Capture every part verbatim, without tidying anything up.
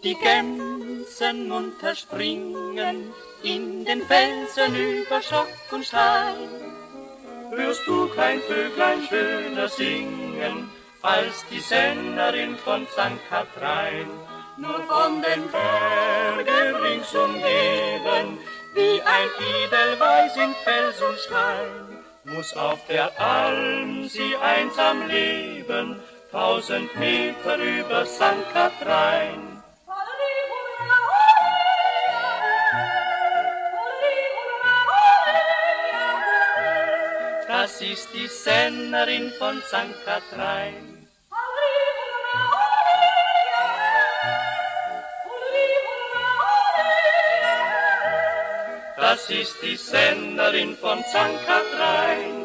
die Gämsen munter springen, in den Felsen über Schock und Stein. Hörst du kein Vöglein schöner singen, als die Sennerin von Sankt Kathrein? Nur von den Bergen rings umgeben, wie ein Edelweiß in Fels und Stein, muss auf der Alm sie einsam leben, tausend Meter über Sankt Kathrein. Das ist die Sennerin von Sankt Kathrein. Das ist die Sennerin von Sankt Kathrein.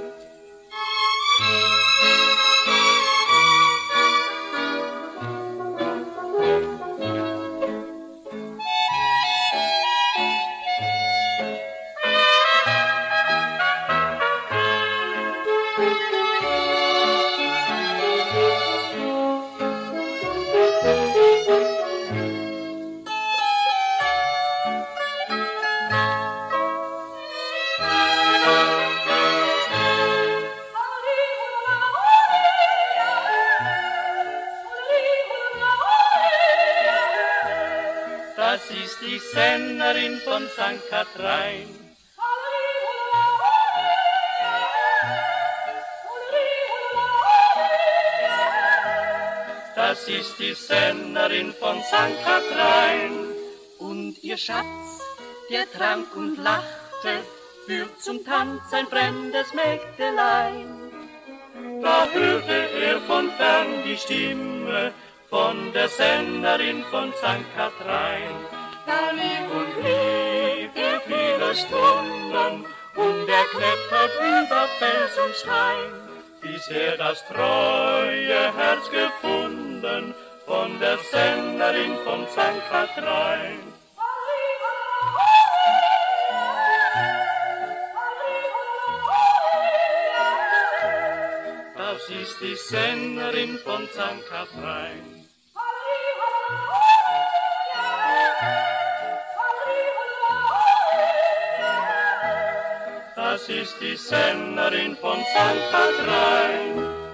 Das ist die Sennerin von Sankt Kathrein. Das ist die Sennerin von Sankt Kathrein. Und ihr Schatz, der trank und lachte, führt zum Tanz ein fremdes Mägdelein. Da hörte er von fern die Stimme von der Sennerin von Sankt Kathrein. Da lief und lief er viele Stunden, und er klettert über Fels und Stein, bis er das treue Herz gefunden von der Sennerin von Sankt Kathrein. Das ist die Sennerin von Sankt Kathrein. Das ist die Sennerin von Sankt Kathrein.